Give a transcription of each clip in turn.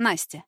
Настя.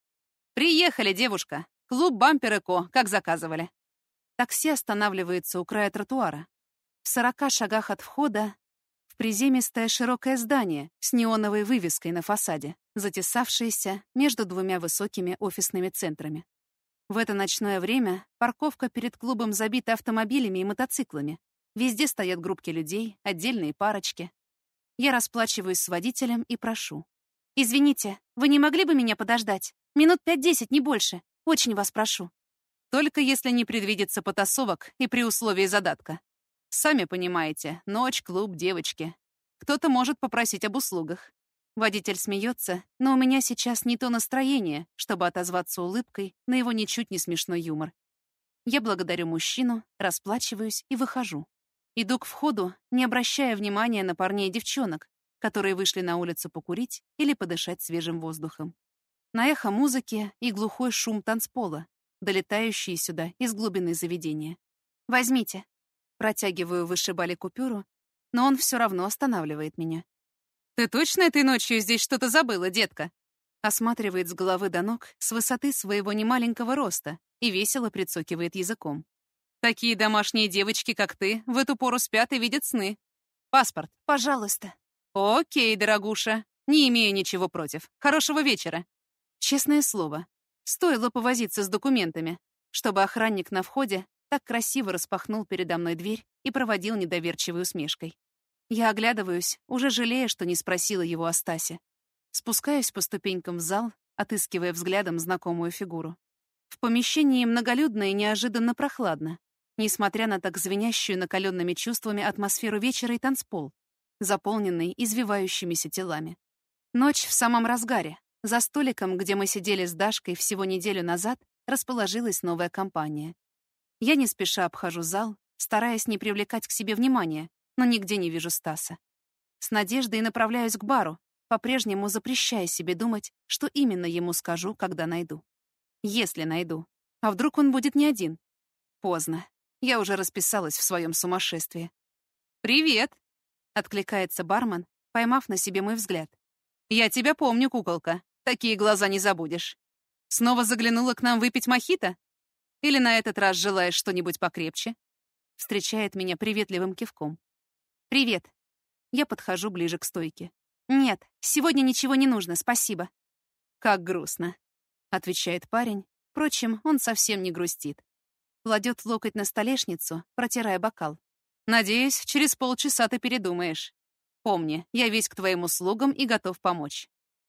«Приехали, девушка. Клуб «Бампер Эко», как заказывали». Такси останавливается у края тротуара. В 40 шагах от входа в приземистое широкое здание с неоновой вывеской на фасаде, затесавшееся между двумя высокими офисными центрами. В это ночное время парковка перед клубом забита автомобилями и мотоциклами. Везде стоят группки людей, отдельные парочки. Я расплачиваюсь с водителем и прошу. «Извините, вы не могли бы меня подождать? Минут 5-10, не больше. Очень вас прошу». Только если не предвидится потасовок и при условии задатка. Сами понимаете, ночь, клуб, девочки. Кто-то может попросить об услугах. Водитель смеется, но у меня сейчас не то настроение, чтобы отозваться улыбкой на его ничуть не смешной юмор. Я благодарю мужчину, расплачиваюсь и выхожу. Иду к входу, не обращая внимания на парней и девчонок, которые вышли на улицу покурить или подышать свежим воздухом. На эхо музыки и глухой шум танцпола, долетающие сюда из глубины заведения. «Возьмите». Протягиваю вышибали купюру, но он все равно останавливает меня. «Ты точно этой ночью здесь что-то забыла, детка?» Осматривает с головы до ног с высоты своего немаленького роста и весело прицокивает языком. «Такие домашние девочки, как ты, в эту пору спят и видят сны. Паспорт, Пожалуйста». «Окей, дорогуша. Не имею ничего против. Хорошего вечера». Честное слово, стоило повозиться с документами, чтобы охранник на входе так красиво распахнул передо мной дверь и проводил недоверчивой усмешкой. Я оглядываюсь, уже жалея, что не спросила его о Стасе. Спускаюсь по ступенькам в зал, отыскивая взглядом знакомую фигуру. В помещении многолюдно и неожиданно прохладно, несмотря на так звенящую накаленными чувствами атмосферу вечера и танцпол, заполненный извивающимися телами. Ночь в самом разгаре. За столиком, где мы сидели с Дашкой всего неделю назад, расположилась новая компания. Я не спеша обхожу зал, стараясь не привлекать к себе внимания, но нигде не вижу Стаса. С надеждой направляюсь к бару, по-прежнему запрещая себе думать, что именно ему скажу, когда найду. Если найду. А вдруг он будет не один? Поздно. Я уже расписалась в своем сумасшествии. «Привет!» — откликается бармен, поймав на себе мой взгляд. «Я тебя помню, куколка. Такие глаза не забудешь. Снова заглянула к нам выпить мохито? Или на этот раз желаешь что-нибудь покрепче?» Встречает меня приветливым кивком. «Привет». Я подхожу ближе к стойке. «Нет, сегодня ничего не нужно, спасибо». «Как грустно», — отвечает парень. Впрочем, он совсем не грустит. Кладет локоть на столешницу, протирая бокал. «Надеюсь, через полчаса ты передумаешь. Помни, я весь к твоим услугам и готов помочь.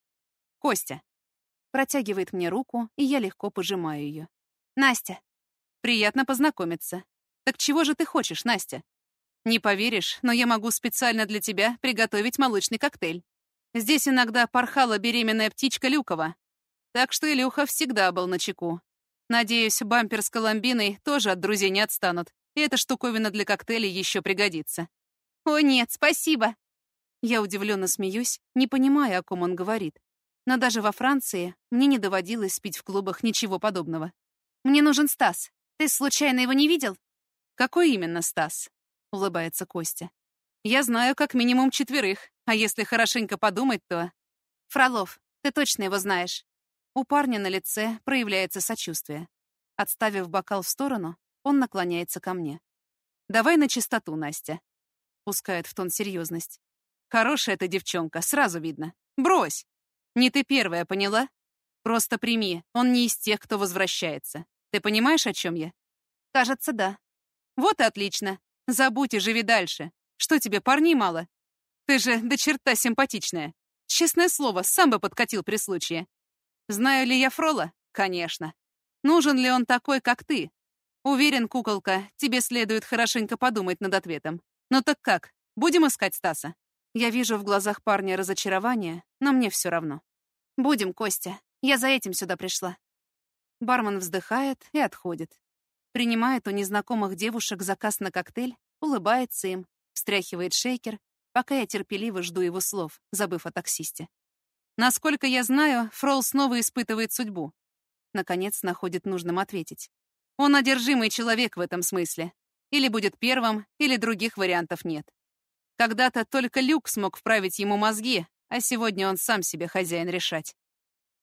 Костя». Протягивает мне руку, и я легко пожимаю ее. «Настя». «Приятно познакомиться. Так чего же ты хочешь, Настя? Не поверишь, но я могу специально для тебя приготовить молочный коктейль. Здесь иногда порхала беременная птичка Люкова. Так что Илюха всегда был начеку. Надеюсь, бампер с Коломбиной тоже от друзей не отстанут, и эта штуковина для коктейлей еще пригодится». «О нет, спасибо». Я удивленно смеюсь, не понимая, о ком он говорит. Но даже во Франции мне не доводилось пить в клубах ничего подобного. «Мне нужен Стас. Ты случайно его не видел?» «Какой именно Стас?» — улыбается Костя. «Я знаю как минимум 4, а если хорошенько подумать, то...» «Фролов, ты точно его знаешь». У парня на лице проявляется сочувствие. Отставив бокал в сторону, он наклоняется ко мне. «Давай на чистоту, Настя», — пускает в тон серьезность. «Хорошая ты девчонка, сразу видно. Брось! Не ты первая, поняла? Просто прими, он не из тех, кто возвращается. Ты понимаешь, о чем я?» «Кажется, да». «Вот и отлично. Забудь и живи дальше. Что тебе, парней мало? Ты же до черта симпатичная. Честное слово, сам бы подкатил при случае. Знаю ли я Фрола? Конечно. Нужен ли он такой, как ты? Уверен, куколка, тебе следует хорошенько подумать над ответом. Ну так как, будем искать Стаса?» Я вижу в глазах парня разочарование, но мне все равно. «Будем, Костя. Я за этим сюда пришла». Бармен вздыхает и отходит. Принимает у незнакомых девушек заказ на коктейль, улыбается им, встряхивает шейкер, пока я терпеливо жду его слов, забыв о таксисте. «Насколько я знаю, Фрол снова испытывает судьбу». Наконец находит нужным ответить. «Он одержимый человек в этом смысле. Или будет первым, или других вариантов нет. Когда-то только Люк смог вправить ему мозги, а сегодня он сам себе хозяин решать».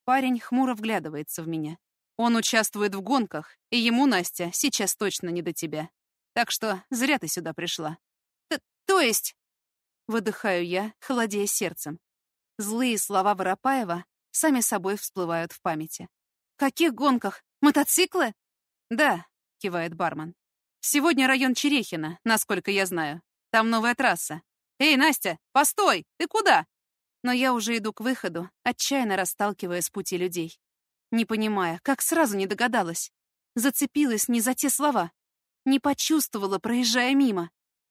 Парень хмуро вглядывается в меня. Он участвует в гонках, и ему, Настя, сейчас точно не до тебя. Так что зря ты сюда пришла. То есть... Выдыхаю я, холодея сердцем. Злые слова Воропаева сами собой всплывают в памяти. «В каких гонках? Мотоциклы?» «Да», — кивает бармен. «Сегодня район Черехина, насколько я знаю. Там новая трасса. Эй, Настя, постой! Ты куда?» Но я уже иду к выходу, отчаянно расталкивая с пути людей. Не понимая, как сразу не догадалась. Зацепилась не за те слова. Не почувствовала, проезжая мимо.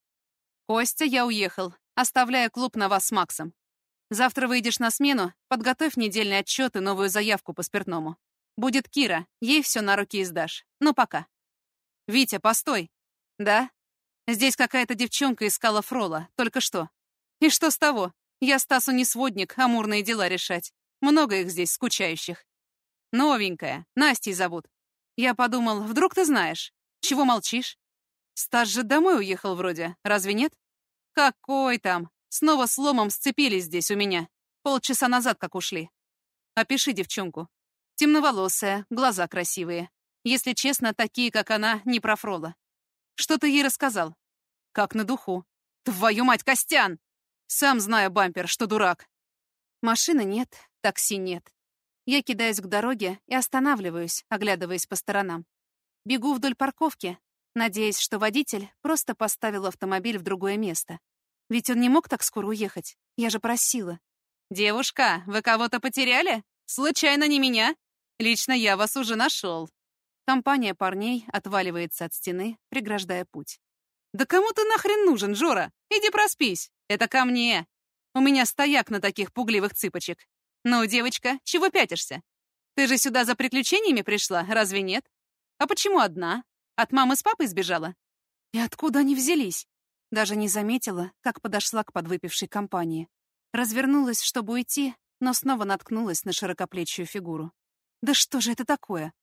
«Костя, я уехал. Оставляю клуб на вас с Максом. Завтра выйдешь на смену, подготовь недельный отчет и новую заявку по спиртному. Будет Кира, ей все на руки издашь. Ну, пока». «Витя, постой!» «Да? Здесь какая-то девчонка искала Фрола, только что. И что с того? Я Стасу не сводник, амурные дела решать. Много их здесь, скучающих. Новенькая, Настей зовут. Я подумал, вдруг ты знаешь. Чего молчишь? Стас же домой уехал вроде, разве нет? Какой там? Снова с ломом сцепились здесь у меня. Полчаса назад как ушли. Опиши девчонку. Темноволосая, глаза красивые. Если честно, такие, как она, не про Фрола. Что ты ей рассказал? Как на духу. Твою мать, Костян! Сам знаю, бампер, что дурак. Машины нет, такси нет. Я кидаюсь к дороге и останавливаюсь, оглядываясь по сторонам. Бегу вдоль парковки, надеясь, что водитель просто поставил автомобиль в другое место. Ведь он не мог так скоро уехать. Я же просила. «Девушка, вы кого-то потеряли? Случайно не меня? Лично я вас уже нашел». Компания парней отваливается от стены, преграждая путь. «Да кому ты нахрен нужен, Жора? Иди проспись. Это ко мне. У меня стояк на таких пугливых цыпочек. Ну, девочка, чего пятишься? Ты же сюда за приключениями пришла, разве нет? А почему одна? От мамы с папой сбежала? И откуда они взялись? Даже не заметила, как подошла к подвыпившей компании. Развернулась, чтобы уйти, но снова наткнулась на широкоплечью фигуру. Да что же это такое?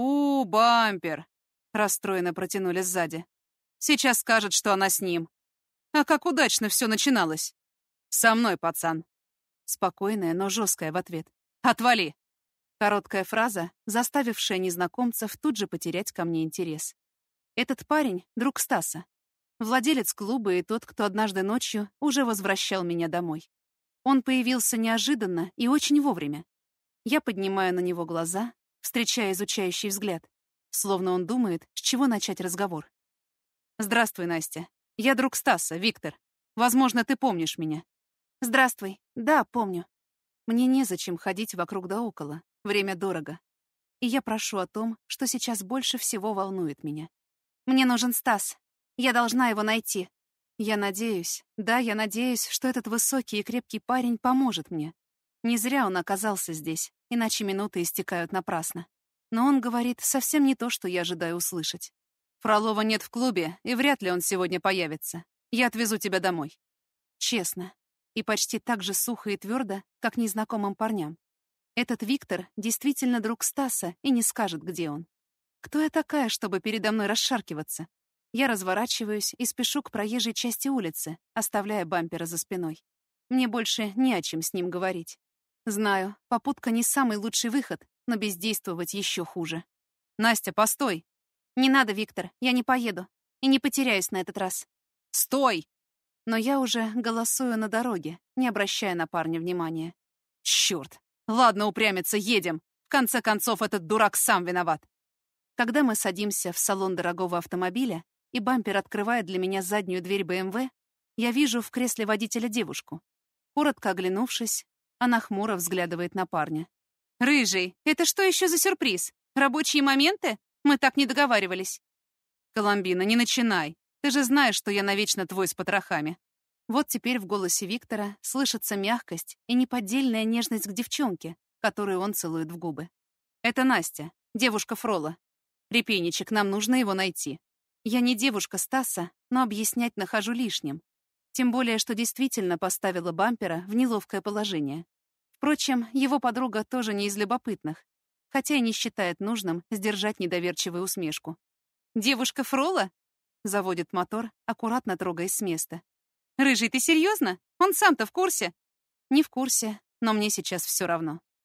Бампер! Расстроенно протянули сзади. Сейчас скажет, что она с ним. А как удачно все начиналось. Со мной, пацан. Спокойная, но жесткая в ответ. Отвали! Короткая фраза, заставившая незнакомцев тут же потерять ко мне интерес. Этот парень — друг Стаса. Владелец клуба и тот, кто однажды ночью уже возвращал меня домой. Он появился неожиданно и очень вовремя. Я поднимаю на него глаза, встречая изучающий взгляд, словно он думает, с чего начать разговор. «Здравствуй, Настя. Я друг Стаса, Виктор. Возможно, ты помнишь меня». «Здравствуй. Да, помню. Мне незачем ходить вокруг да около. Время дорого. И я прошу о том, что сейчас больше всего волнует меня. Мне нужен Стас. Я должна его найти. Я надеюсь, я надеюсь, что этот высокий и крепкий парень поможет мне. Не зря он оказался здесь, иначе минуты истекают напрасно. Но он говорит совсем не то, что я ожидаю услышать. Фролова нет в клубе, и вряд ли он сегодня появится. Я отвезу тебя домой. Честно. И почти так же сухо и твердо, как незнакомым парням. Этот Виктор действительно друг Стаса и не скажет, где он. Кто я такая, чтобы передо мной расшаркиваться? Я разворачиваюсь и спешу к проезжей части улицы, оставляя бампера за спиной. Мне больше не о чем с ним говорить. Знаю, попутка не самый лучший выход, но бездействовать еще хуже. «Настя, постой!» «Не надо, Виктор, я не поеду. И не потеряюсь на этот раз». «Стой!» Но я уже голосую на дороге, не обращая на парня внимания. «Черт! Ладно, упрямиться, едем! В конце концов, этот дурак сам виноват!» Когда мы садимся в салон дорогого автомобиля, и бампер открывает для меня заднюю дверь БМВ, я вижу в кресле водителя девушку. Коротко оглянувшись, она хмуро взглядывает на парня. «Рыжий, это что еще за сюрприз? Рабочие моменты? Мы так не договаривались». «Коломбина, не начинай. Ты же знаешь, что я навечно твой с потрохами». Вот теперь в голосе Виктора слышится мягкость и неподдельная нежность к девчонке, которую он целует в губы. «Это Настя, девушка Фрола. Репейничек, нам нужно его найти». Я не девушка Стаса, но объяснять нахожу лишним. Тем более, что действительно поставила бампера в неловкое положение. Впрочем, его подруга тоже не из любопытных, хотя и не считает нужным сдержать недоверчивую усмешку. «Девушка Фрола?» — заводит мотор, аккуратно трогаясь с места. «Рыжий, ты серьезно? Он сам-то в курсе?» «Не в курсе, но мне сейчас все равно».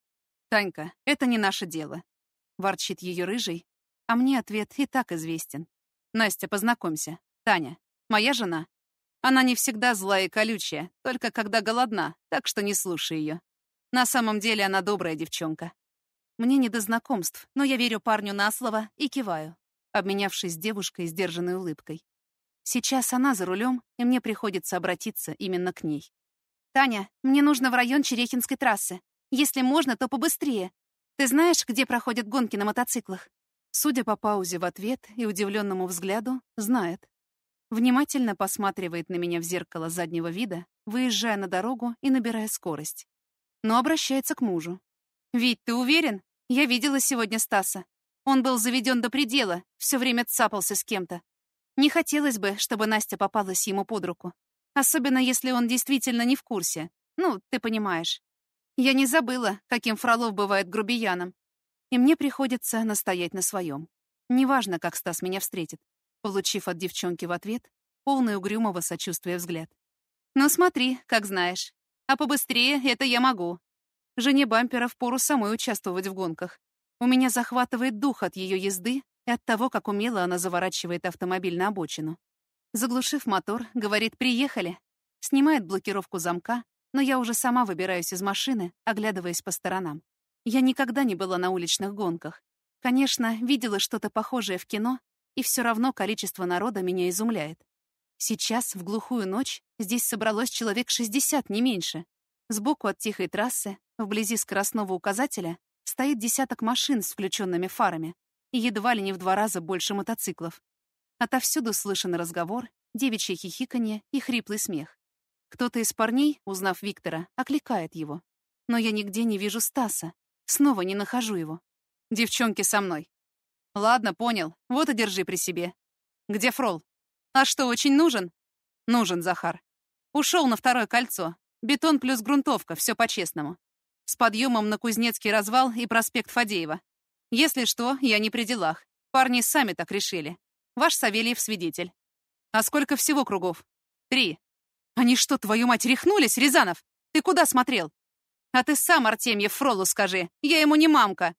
«Танька, это не наше дело», — ворчит ее рыжий, а мне ответ и так известен. «Настя, познакомься. Таня, моя жена. Она не всегда злая и колючая, только когда голодна, так что не слушай ее. На самом деле она добрая девчонка». Мне не до знакомств, но я верю парню на слово и киваю, обменявшись с девушкой сдержанной улыбкой. Сейчас она за рулем, и мне приходится обратиться именно к ней. «Таня, мне нужно в район Черехинской трассы. Если можно, то побыстрее. Ты знаешь, где проходят гонки на мотоциклах?» Судя по паузе в ответ и удивленному взгляду, знает. Внимательно посматривает на меня в зеркало заднего вида, выезжая на дорогу и набирая скорость. Но обращается к мужу. «Вить, ты уверен? Я видела сегодня Стаса. Он был заведен до предела, все время цапался с кем-то. Не хотелось бы, чтобы Настя попалась ему под руку. Особенно, если он действительно не в курсе. Ну, ты понимаешь. Я не забыла, каким Фролов бывает грубияном. И мне приходится настоять на своем. Неважно, как Стас меня встретит, получив от девчонки в ответ полный угрюмого сочувствия взгляд. «Ну смотри, как знаешь. А побыстрее это я могу». Жене бампера впору самой участвовать в гонках. У меня захватывает дух от ее езды и от того, как умело она заворачивает автомобиль на обочину. Заглушив мотор, говорит «приехали». Снимает блокировку замка, но я уже сама выбираюсь из машины, оглядываясь по сторонам. Я никогда не была на уличных гонках. Конечно, видела что-то похожее в кино, и все равно количество народа меня изумляет. Сейчас, в глухую ночь, здесь собралось человек 60, не меньше. Сбоку от тихой трассы, вблизи скоростного указателя, стоит десяток машин с включенными фарами и едва ли не в 2 раза больше мотоциклов. Отовсюду слышен разговор, девичье хихиканье и хриплый смех. Кто-то из парней, узнав Виктора, окликает его. Но я нигде не вижу Стаса. Снова не нахожу его. «Девчонки со мной». «Ладно, понял. Вот и держи при себе». «Где Фрол?» «А что, очень нужен?» «Нужен, Захар. Ушел на 2-е кольцо. Бетон плюс грунтовка, все по-честному. С подъемом на Кузнецкий развал и проспект Фадеева. Если что, я не при делах. Парни сами так решили. Ваш Савельев свидетель». «А сколько всего кругов?» 3. «Они что, твою мать, рехнулись, Рязанов? Ты куда смотрел?» «А ты сам, Артемьев, Фролу скажи. Я ему не мамка».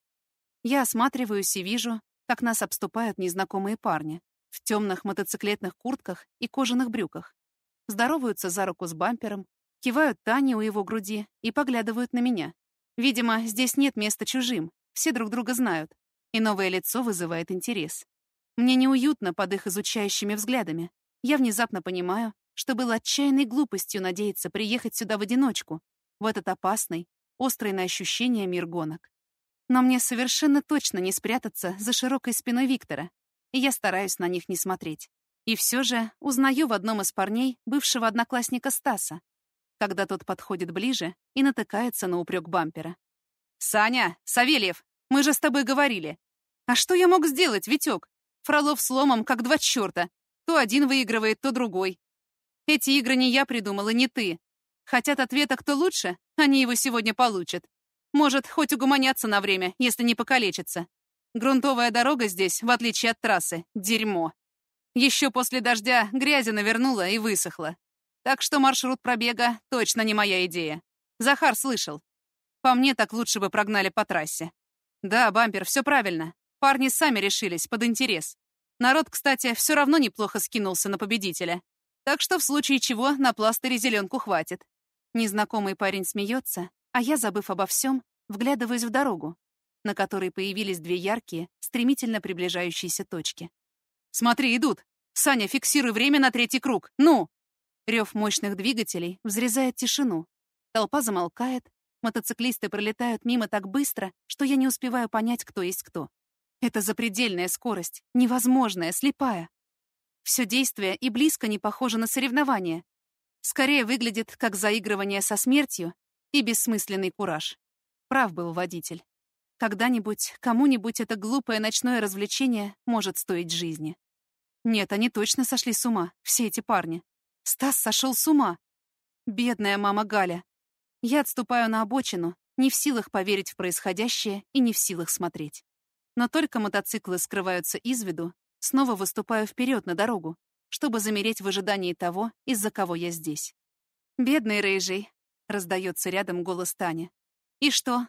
Я осматриваюсь и вижу, как нас обступают незнакомые парни в темных мотоциклетных куртках и кожаных брюках. Здороваются за руку с бампером, кивают Тане у его груди и поглядывают на меня. Видимо, здесь нет места чужим, все друг друга знают, и новое лицо вызывает интерес. Мне неуютно под их изучающими взглядами. Я внезапно понимаю, что было отчаянной глупостью надеяться приехать сюда в одиночку, в этот опасный, острый на ощущения мир гонок. Но мне совершенно точно не спрятаться за широкой спиной Виктора, и я стараюсь на них не смотреть. И все же узнаю в одном из парней бывшего одноклассника Стаса, когда тот подходит ближе и натыкается на упрек бампера. «Саня! Савельев! Мы же с тобой говорили!» «А что я мог сделать, Витек? Фролов с ломом, как 2 черта. То один выигрывает, то другой. Эти игры не я придумала, не ты. Хотят ответа, кто лучше, они его сегодня получат. Может, хоть угомонятся на время, если не покалечатся. Грунтовая дорога здесь, в отличие от трассы, дерьмо. Еще после дождя грязи навернула и высохла. Так что маршрут пробега точно не моя идея. Захар слышал. По мне, так лучше бы прогнали по трассе. Да, бампер, все правильно. Парни сами решились, под интерес. Народ, кстати, все равно неплохо скинулся на победителя. Так что в случае чего на пластыре зеленку хватит. Незнакомый парень смеется, а я, забыв обо всем, вглядываюсь в дорогу, на которой появились 2 яркие, стремительно приближающиеся точки. «Смотри, идут! Саня, фиксируй время на 3-й круг! Ну!» Рев мощных двигателей взрезает тишину. Толпа замолкает, мотоциклисты пролетают мимо так быстро, что я не успеваю понять, кто есть кто. Это запредельная скорость, невозможная, слепая. Все действие и близко не похоже на соревнование. Скорее выглядит как заигрывание со смертью и бессмысленный кураж. Прав был водитель. Когда-нибудь, кому-нибудь это глупое ночное развлечение может стоить жизни. Нет, они точно сошли с ума, все эти парни. Стас сошел с ума. Бедная мама Галя. Я отступаю на обочину, не в силах поверить в происходящее и не в силах смотреть. Но только мотоциклы скрываются из виду, снова выступаю вперед на дорогу, чтобы замереть в ожидании того, из-за кого я здесь. «Бедный рыжий», — раздается рядом голос Тани. «И что?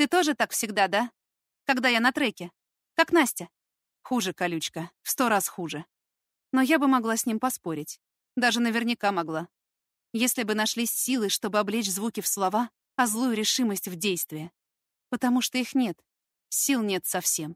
Ты тоже так всегда, да? Когда я на треке. Как Настя. Хуже, колючка. В 100 раз хуже. Но я бы могла с ним поспорить. Даже наверняка могла. Если бы нашлись силы, чтобы облечь звуки в слова, а злую решимость в действие. Потому что их нет. Сил нет совсем.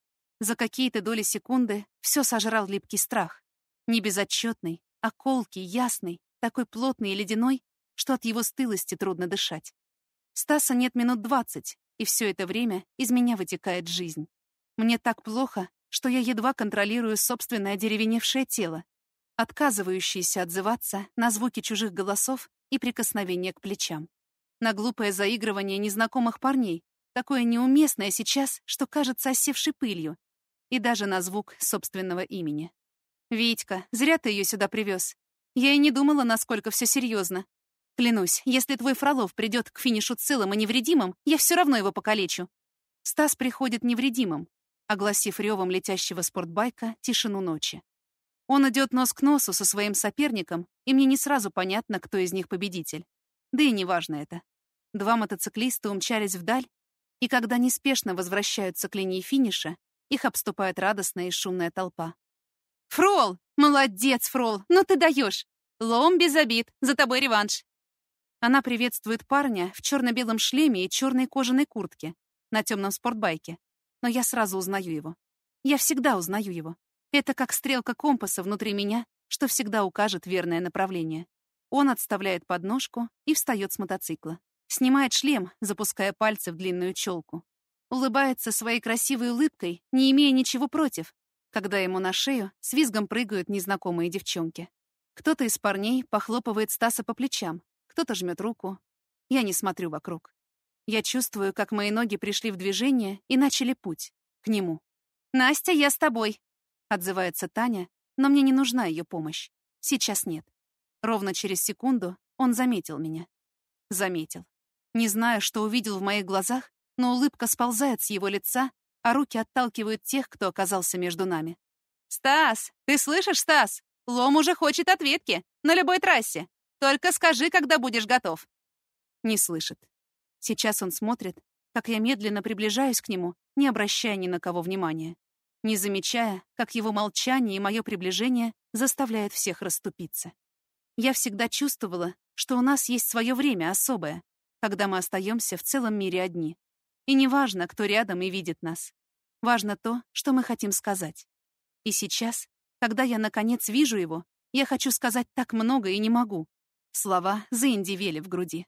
За какие-то доли секунды все сожрал липкий страх. Не безотчетный, а колкий, ясный, такой плотный и ледяной, что от его стылости трудно дышать. Стаса нет минут 20, и все это время из меня вытекает жизнь. Мне так плохо, что я едва контролирую собственное одеревеневшее тело, отказывающееся отзываться на звуки чужих голосов и прикосновения к плечам. На глупое заигрывание незнакомых парней, такое неуместное сейчас, что кажется осевшей пылью, и даже на звук собственного имени. «Витька, зря ты ее сюда привез. Я и не думала, насколько все серьезно. Клянусь, если твой Фролов придет к финишу целым и невредимым, я все равно его покалечу». Стас приходит невредимым, огласив ревом летящего спортбайка тишину ночи. Он идет нос к носу со своим соперником, и мне не сразу понятно, кто из них победитель. Да и неважно это. Два мотоциклиста умчались вдаль, и когда неспешно возвращаются к линии финиша, их обступает радостная и шумная толпа. «Фрол! Молодец, Фрол! Ну ты даешь! Лом без обид, за тобой реванш!» Она приветствует парня в черно-белом шлеме и черной кожаной куртке на темном спортбайке, но я сразу узнаю его. Я всегда узнаю его. Это как стрелка компаса внутри меня, что всегда укажет верное направление. Он отставляет подножку и встает с мотоцикла. Снимает шлем, запуская пальцы в длинную челку. Улыбается своей красивой улыбкой, не имея ничего против, когда ему на шею с визгом прыгают незнакомые девчонки. Кто-то из парней похлопывает Стаса по плечам, кто-то жмет руку. Я не смотрю вокруг. Я чувствую, как мои ноги пришли в движение и начали путь к нему. «Настя, я с тобой», — отзывается Таня, но мне не нужна ее помощь. Сейчас нет. Ровно через секунду он заметил меня. Заметил. Не знаю, что увидел в моих глазах, но улыбка сползает с его лица, а руки отталкивают тех, кто оказался между нами. «Стас! Ты слышишь, Стас? Лом уже хочет ответки. На любой трассе. Только скажи, когда будешь готов». Не слышит. Сейчас он смотрит, как я медленно приближаюсь к нему, не обращая ни на кого внимания, не замечая, как его молчание и мое приближение заставляет всех расступиться. Я всегда чувствовала, что у нас есть свое время особое, когда мы остаемся в целом мире одни. И не важно, кто рядом и видит нас. Важно то, что мы хотим сказать. И сейчас, когда я наконец вижу его, я хочу сказать так много и не могу. Слова заиндивели в груди.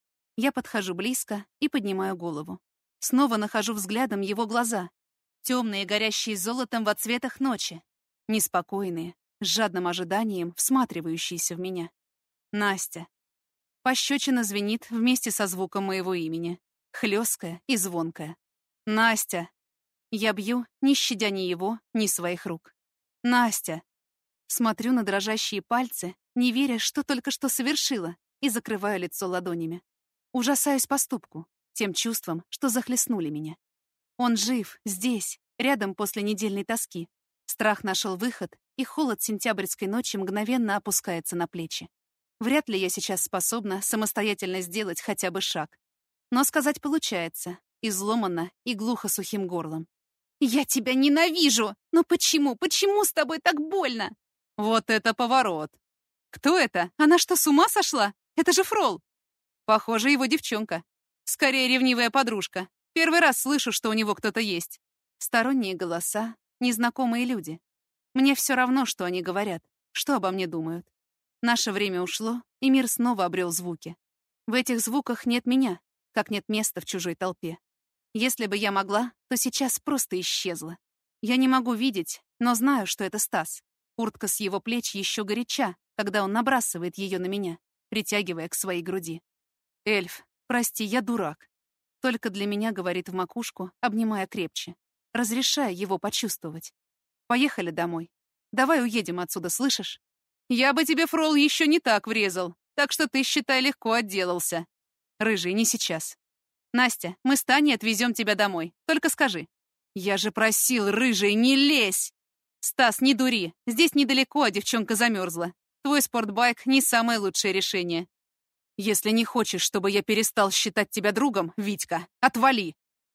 Я подхожу близко и поднимаю голову. Снова нахожу взглядом его глаза. Темные, горящие золотом во цветах ночи. Неспокойные, с жадным ожиданием, всматривающиеся в меня. Настя. Пощечина звенит вместе со звуком моего имени. Хлёсткая и звонкая. Настя. Я бью, не щадя ни его, ни своих рук. Настя. Смотрю на дрожащие пальцы, не веря, что только что совершила, и закрываю лицо ладонями. Ужасаюсь поступку, тем чувствам, что захлестнули меня. Он жив, здесь, рядом после недельной тоски. Страх нашел выход, и холод сентябрьской ночи мгновенно опускается на плечи. Вряд ли я сейчас способна самостоятельно сделать хотя бы шаг. Но сказать получается, изломанно и глухо сухим горлом. «Я тебя ненавижу! Но почему? Почему с тобой так больно?» Вот это поворот! Кто это? Она что, с ума сошла? Это же Фрол! Похоже, его девчонка. Скорее, ревнивая подружка. Первый раз слышу, что у него кто-то есть. Сторонние голоса, незнакомые люди. Мне все равно, что они говорят, что обо мне думают. Наше время ушло, и мир снова обрел звуки. В этих звуках нет меня, как нет места в чужой толпе. Если бы я могла, то сейчас просто исчезла. Я не могу видеть, но знаю, что это Стас. Куртка с его плеч еще горяча, когда он набрасывает ее на меня, притягивая к своей груди. «Эльф, прости, я дурак». Только для меня говорит в макушку, обнимая крепче, разрешая его почувствовать. «Поехали домой. Давай уедем отсюда, слышишь? Я бы тебе, Фрол, еще не так врезал, так что ты, считай, легко отделался. Рыжий, не сейчас. Настя, мы с Таней отвезем тебя домой. Только скажи». «Я же просил, Рыжий, не лезь!» «Стас, не дури. Здесь недалеко, а девчонка замерзла. Твой спортбайк не самое лучшее решение. Если не хочешь, чтобы я перестал считать тебя другом, Витька, отвали.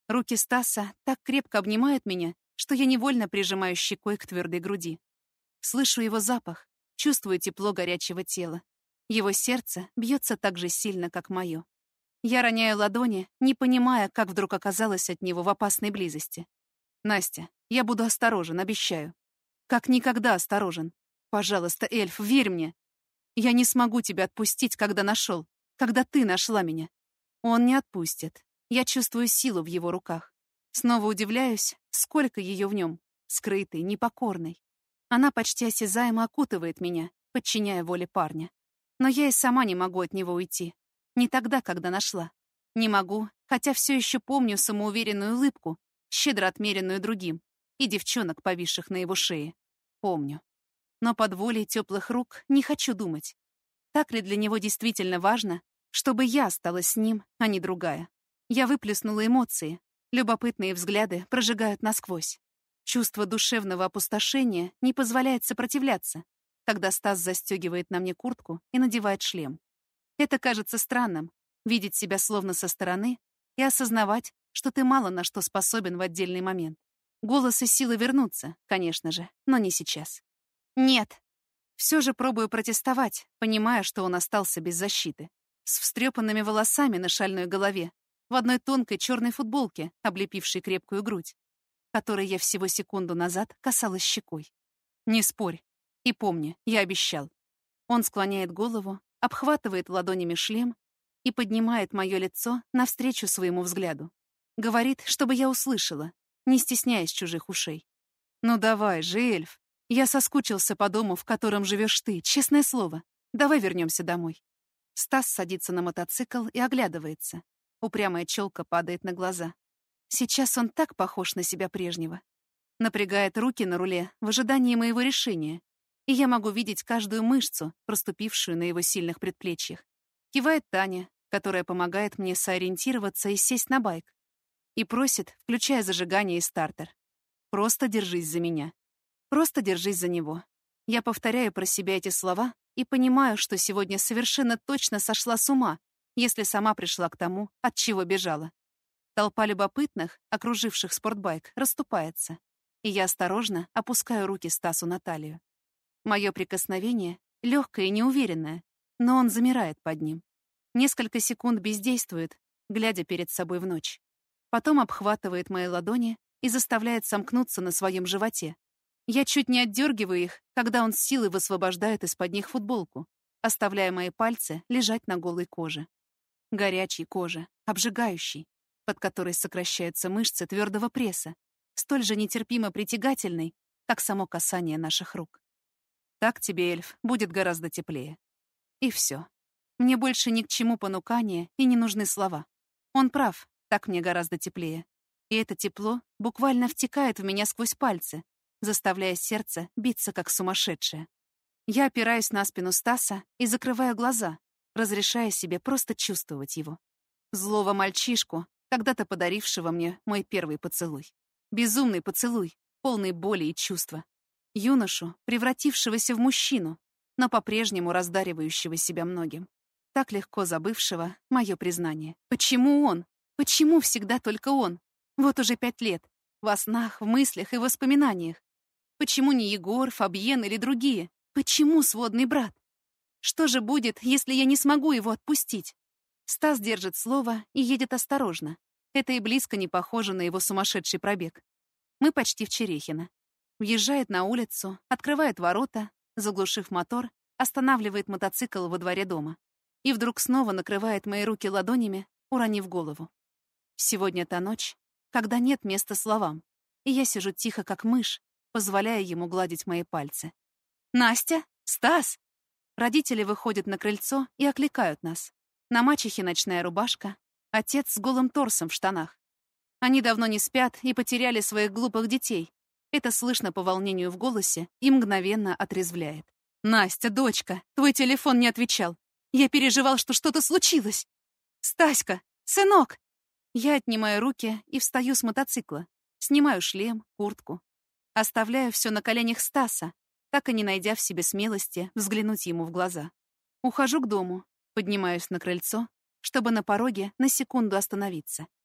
Руки Стаса так крепко обнимают меня, что я невольно прижимаю щекой к твердой груди. Слышу его запах, чувствую тепло горячего тела. Его сердце бьется так же сильно, как мое. Я роняю ладони, не понимая, как вдруг оказалась от него в опасной близости. «Настя, я буду осторожен, обещаю. Как никогда осторожен. Пожалуйста, эльф, верь мне. Я не смогу тебя отпустить, когда нашел, когда ты нашла меня». Он не отпустит. Я чувствую силу в его руках. Снова удивляюсь, сколько ее в нем, скрытой, непокорной. Она почти осязаемо окутывает меня, подчиняя воле парня. Но я и сама не могу от него уйти. Не тогда, когда нашла. Не могу, хотя все еще помню самоуверенную улыбку, щедро отмеренную другим, и девчонок, повисших на его шее. Помню. Но под волей теплых рук не хочу думать. Так ли для него действительно важно, чтобы я осталась с ним, а не другая? Я выплеснула эмоции. Любопытные взгляды прожигают насквозь. Чувство душевного опустошения не позволяет сопротивляться, когда Стас застегивает на мне куртку и надевает шлем. Это кажется странным — видеть себя словно со стороны и осознавать, что ты мало на что способен в отдельный момент. Голос и силы вернутся, конечно же, но не сейчас. Нет. Все же пробую протестовать, понимая, что он остался без защиты. С встрепанными волосами на шальной голове, в одной тонкой черной футболке, облепившей крепкую грудь, которой я всего секунду назад касалась щекой. Не спорь. И помни, я обещал. Он склоняет голову, обхватывает ладонями шлем и поднимает мое лицо навстречу своему взгляду. Говорит, чтобы я услышала, не стесняясь чужих ушей. «Ну давай же, эльф. Я соскучился по дому, в котором живешь ты, честное слово. Давай вернемся домой». Стас садится на мотоцикл и оглядывается. Упрямая челка падает на глаза. Сейчас он так похож на себя прежнего. Напрягает руки на руле в ожидании моего решения, и я могу видеть каждую мышцу, проступившую на его сильных предплечьях. Кивает Таня, которая помогает мне сориентироваться и сесть на байк. И просит, включая зажигание и стартер: «Просто держись за меня. Просто держись за него». Я повторяю про себя эти слова и понимаю, что сегодня совершенно точно сошла с ума, если сама пришла к тому, от чего бежала. Толпа любопытных, окруживших спортбайк, расступается, и я осторожно опускаю руки Стасу на талию. Мое прикосновение легкое и неуверенное, но он замирает под ним. Несколько секунд бездействует, глядя перед собой в ночь. Потом обхватывает мои ладони и заставляет сомкнуться на своем животе. Я чуть не отдергиваю их, когда он с силой высвобождает из-под них футболку, оставляя мои пальцы лежать на голой коже. Горячей коже, обжигающей, под которой сокращаются мышцы твердого пресса, столь же нетерпимо притягательной, как само касание наших рук. Так тебе, эльф, будет гораздо теплее. И все. Мне больше ни к чему понукания и не нужны слова. Он прав, так мне гораздо теплее. И это тепло буквально втекает в меня сквозь пальцы, заставляя сердце биться как сумасшедшее. Я опираюсь на спину Стаса и закрываю глаза, разрешая себе просто чувствовать его. Злого мальчишку, когда-то подарившего мне мой первый поцелуй. Безумный поцелуй, полный боли и чувства. Юношу, превратившегося в мужчину, но по-прежнему раздаривающего себя многим. Так легко забывшего мое признание. Почему он? Почему всегда только он? Вот уже 5 лет. Во снах, в мыслях и воспоминаниях. Почему не Егор, Фабьен или другие? Почему сводный брат? Что же будет, если я не смогу его отпустить? Стас держит слово и едет осторожно. Это и близко не похоже на его сумасшедший пробег. Мы почти в Черехино. Въезжает на улицу, открывает ворота, заглушив мотор, останавливает мотоцикл во дворе дома. И вдруг снова накрывает мои руки ладонями, уронив голову. Сегодня та ночь, когда нет места словам, и я сижу тихо, как мышь, позволяя ему гладить мои пальцы. «Настя! Стас!» Родители выходят на крыльцо и окликают нас. На мачехе ночная рубашка, отец с голым торсом в штанах. Они давно не спят и потеряли своих глупых детей. Это слышно по волнению в голосе и мгновенно отрезвляет. «Настя, дочка, твой телефон не отвечал. Я переживал, что что-то случилось. Стаська, сынок!» Я отнимаю руки и встаю с мотоцикла. Снимаю шлем, куртку. Оставляю все на коленях Стаса, так и не найдя в себе смелости взглянуть ему в глаза. Ухожу к дому, поднимаюсь на крыльцо, чтобы на пороге на секунду остановиться.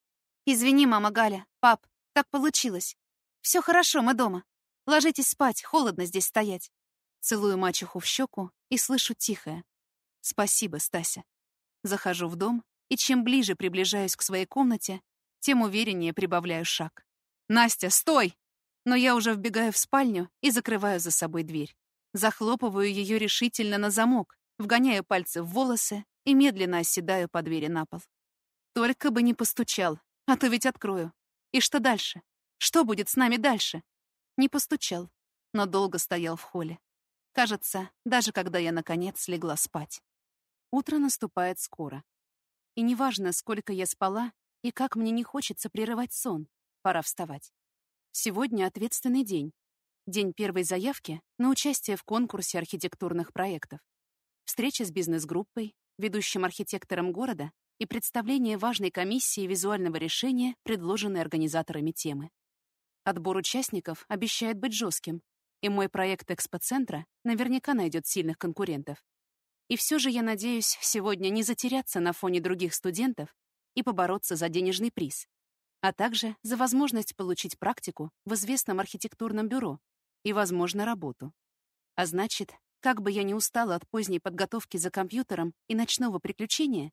«Извини, мама Галя, пап, так получилось. Все хорошо, мы дома. Ложитесь спать, холодно здесь стоять». Целую мачеху в щеку и слышу тихое: «Спасибо, Стася». Захожу в дом, и чем ближе приближаюсь к своей комнате, тем увереннее прибавляю шаг. «Настя, стой!» Но я уже вбегаю в спальню и закрываю за собой дверь. Захлопываю ее решительно на замок, вгоняю пальцы в волосы и медленно оседаю по двери на пол. Только бы не постучал, а то ведь открою. И что дальше? Что будет с нами дальше? Не постучал, но долго стоял в холле. Кажется, даже когда я, наконец, легла спать. Утро наступает скоро. И неважно, сколько я спала и как мне не хочется прерывать сон, пора вставать. Сегодня ответственный день. День первой заявки на участие в конкурсе архитектурных проектов. Встреча с бизнес-группой, ведущим архитектором города и представление важной комиссии визуального решения, предложенной организаторами темы. Отбор участников обещает быть жестким, и мой проект экспоцентра наверняка найдет сильных конкурентов. И все же я надеюсь сегодня не затеряться на фоне других студентов и побороться за денежный приз, а также за возможность получить практику в известном архитектурном бюро и, возможно, работу. А значит, как бы я ни устала от поздней подготовки за компьютером и ночного приключения,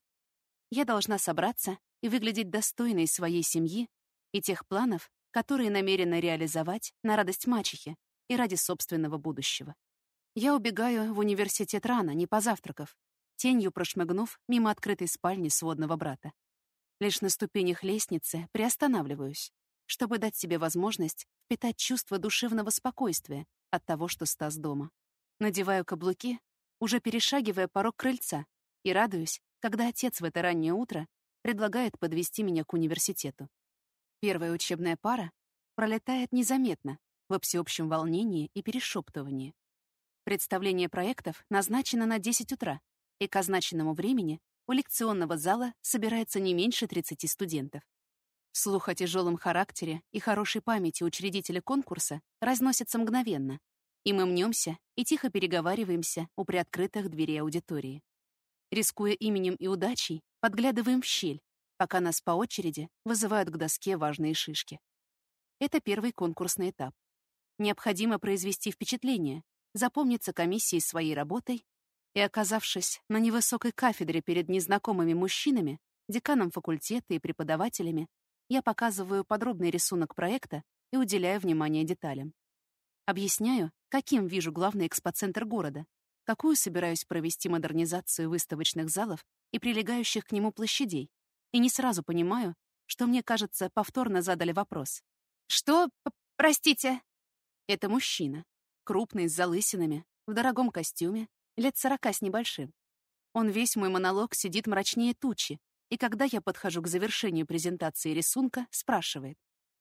я должна собраться и выглядеть достойной своей семьи и тех планов, которые намерена реализовать на радость мачехи и ради собственного будущего. Я убегаю в университет рано, не позавтракав, тенью прошмыгнув мимо открытой спальни сводного брата. Лишь на ступенях лестницы приостанавливаюсь, чтобы дать себе возможность впитать чувство душевного спокойствия от того, что Стас дома. Надеваю каблуки, уже перешагивая порог крыльца, и радуюсь, когда отец в это раннее утро предлагает подвести меня к университету. Первая учебная пара пролетает незаметно, во всеобщем волнении и перешептывании. Представление проектов назначено на 10 утра, и к означенному времени у лекционного зала собирается не меньше 30 студентов. Слух о тяжелом характере и хорошей памяти учредителя конкурса разносится мгновенно, и мы мнемся и тихо переговариваемся у приоткрытых дверей аудитории. Рискуя именем и удачей, подглядываем в щель, пока нас по очереди вызывают к доске важные шишки. Это первый конкурсный этап. Необходимо произвести впечатление, запомниться комиссией своей работой, и, оказавшись на невысокой кафедре перед незнакомыми мужчинами, деканом факультета и преподавателями, я показываю подробный рисунок проекта и уделяю внимание деталям. Объясняю, каким вижу главный экспоцентр города, какую собираюсь провести модернизацию выставочных залов и прилегающих к нему площадей, и не сразу понимаю, что мне кажется, повторно задали вопрос. «Что? Простите?» Это мужчина, крупный, с залысинами, в дорогом костюме, лет 40 с небольшим. Он весь мой монолог сидит мрачнее тучи, и когда я подхожу к завершению презентации рисунка, спрашивает.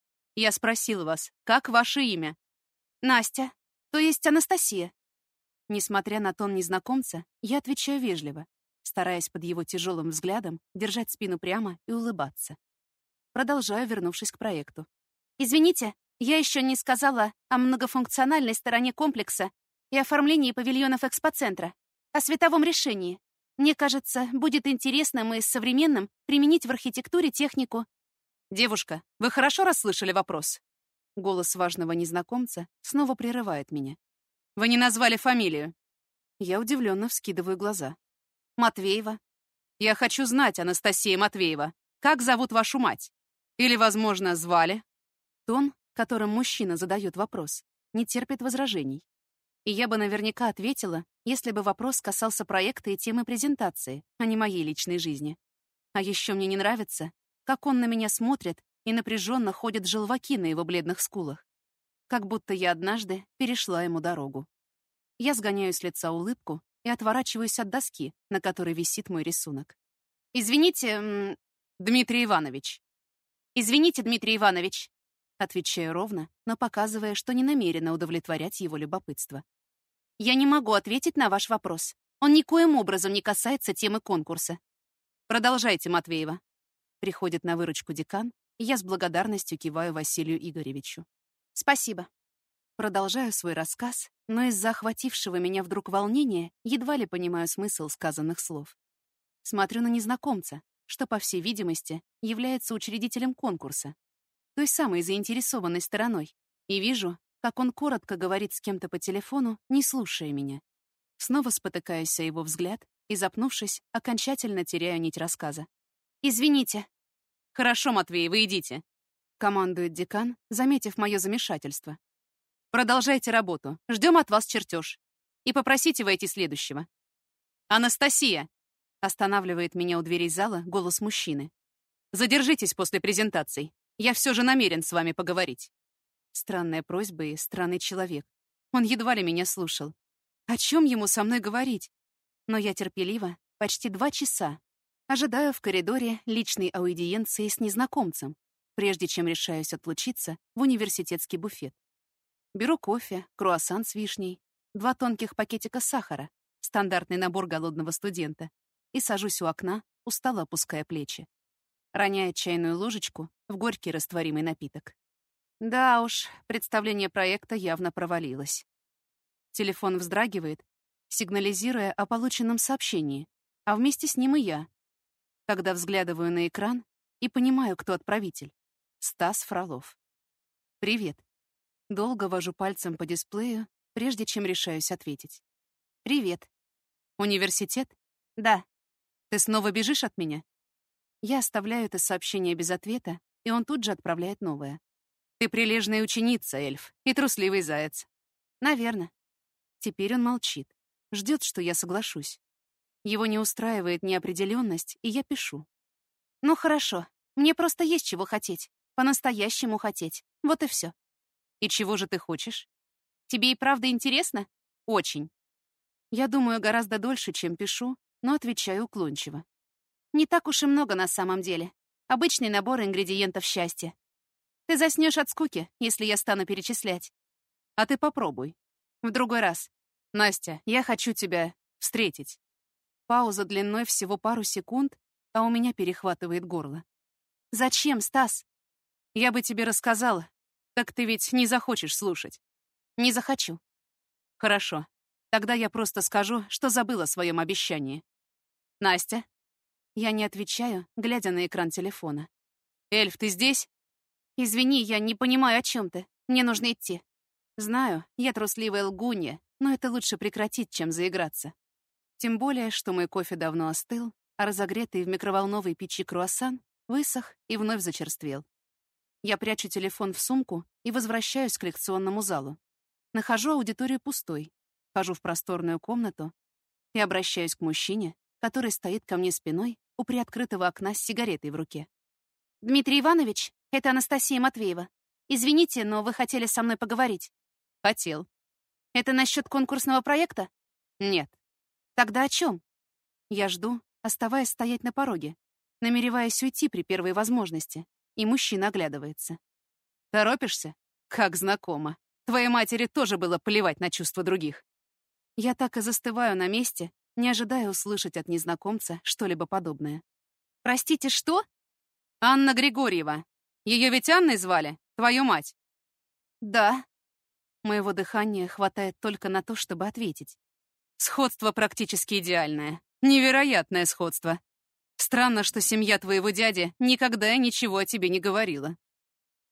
«Я спросил вас, как ваше имя?» «Настя, то есть Анастасия». Несмотря на тон незнакомца, я отвечаю вежливо, стараясь под его тяжелым взглядом держать спину прямо и улыбаться. Продолжаю, вернувшись к проекту. «Извините, я еще не сказала о многофункциональной стороне комплекса и оформлении павильонов экспоцентра, о световом решении. Мне кажется, будет интересным и современным применить в архитектуре технику». «Девушка, вы хорошо расслышали вопрос?» Голос важного незнакомца снова прерывает меня. «Вы не назвали фамилию». Я удивленно вскидываю глаза. «Матвеева». «Я хочу знать, Анастасия Матвеева, как зовут вашу мать? Или, возможно, звали?» Тон, которым мужчина задает вопрос, не терпит возражений. И я бы наверняка ответила, если бы вопрос касался проекта и темы презентации, а не моей личной жизни. А еще мне не нравится, как он на меня смотрит, и напряженно ходят желваки на его бледных скулах. Как будто я однажды перешла ему дорогу. Я сгоняю с лица улыбку и отворачиваюсь от доски, на которой висит мой рисунок. «Извините, Дмитрий Иванович». «Извините, Дмитрий Иванович», отвечаю ровно, но показывая, что не намерена удовлетворять его любопытство. «Я не могу ответить на ваш вопрос. Он никоим образом не касается темы конкурса». «Продолжайте, Матвеева». Приходит на выручку декан, и я с благодарностью киваю Василию Игоревичу. «Спасибо». Продолжаю свой рассказ, но из-за охватившего меня вдруг волнения едва ли понимаю смысл сказанных слов. Смотрю на незнакомца, что, по всей видимости, является учредителем конкурса, той самой заинтересованной стороной, и вижу, как он коротко говорит с кем-то по телефону, не слушая меня. Снова спотыкаюсь о его взгляд и, запнувшись, окончательно теряю нить рассказа. «Извините». «Хорошо, Матвей, вы идите», — командует декан, заметив мое замешательство. «Продолжайте работу. Ждем от вас чертеж. И попросите войти следующего». «Анастасия!» — останавливает меня у дверей зала голос мужчины. «Задержитесь после презентаций. Я все же намерен с вами поговорить». Странная просьба и странный человек. Он едва ли меня слушал. О чем ему со мной говорить? Но я терпеливо, почти 2 часа, ожидаю в коридоре личной аудиенции с незнакомцем, прежде чем решаюсь отлучиться в университетский буфет. Беру кофе, круассан с вишней, 2 тонких пакетика сахара, стандартный набор голодного студента, и сажусь у окна, устало опуская плечи, роняя чайную ложечку в горький растворимый напиток. Да уж, представление проекта явно провалилось. Телефон вздрагивает, сигнализируя о полученном сообщении, а вместе с ним и я. Тогда взглядываю на экран и понимаю, кто отправитель. Стас Фролов. «Привет». Долго вожу пальцем по дисплею, прежде чем решаюсь ответить. «Привет». «Университет?» «Да». «Ты снова бежишь от меня?» Я оставляю это сообщение без ответа, и он тут же отправляет новое. «Ты прилежная ученица, эльф, и трусливый заяц». «Наверно». Теперь он молчит, ждет, что я соглашусь. Его не устраивает неопределенность, и я пишу. «Ну хорошо, мне просто есть чего хотеть. По-настоящему хотеть. Вот и все». «И чего же ты хочешь?» «Тебе и правда интересно?» «Очень». Я думаю гораздо дольше, чем пишу, но отвечаю уклончиво. «Не так уж и много на самом деле. Обычный набор ингредиентов счастья. Ты заснешь от скуки, если я стану перечислять. А ты попробуй. В другой раз. Настя, я хочу тебя встретить». Пауза длиной всего пару секунд, а у меня перехватывает горло. «Зачем, Стас?» «Я бы тебе рассказала. Так ты ведь не захочешь слушать». «Не захочу». «Хорошо. Тогда я просто скажу, что забыла о своем обещании». «Настя?» Я не отвечаю, глядя на экран телефона. «Эльф, ты здесь?» «Извини, я не понимаю, о чем ты. Мне нужно идти». Знаю, я трусливая лгунья, но это лучше прекратить, чем заиграться. Тем более, что мой кофе давно остыл, а разогретый в микроволновой печи круассан высох и вновь зачерствел. Я прячу телефон в сумку и возвращаюсь к лекционному залу. Нахожу аудиторию пустой, хожу в просторную комнату и обращаюсь к мужчине, который стоит ко мне спиной у приоткрытого окна с сигаретой в руке. «Дмитрий Иванович, это Анастасия Матвеева. Извините, но вы хотели со мной поговорить». «Хотел». «Это насчет конкурсного проекта?» «Нет». «Тогда о чем?» Я жду, оставаясь стоять на пороге, намереваясь уйти при первой возможности, и мужчина оглядывается. «Торопишься? Как знакомо. Твоей матери тоже было плевать на чувства других». Я так и застываю на месте, не ожидая услышать от незнакомца что-либо подобное. «Простите, что?» «Анна Григорьева. Ее ведь Анной звали? Твою мать?» «Да». Моего дыхания хватает только на то, чтобы ответить. «Сходство практически идеальное. Невероятное сходство. Странно, что семья твоего дяди никогда ничего о тебе не говорила.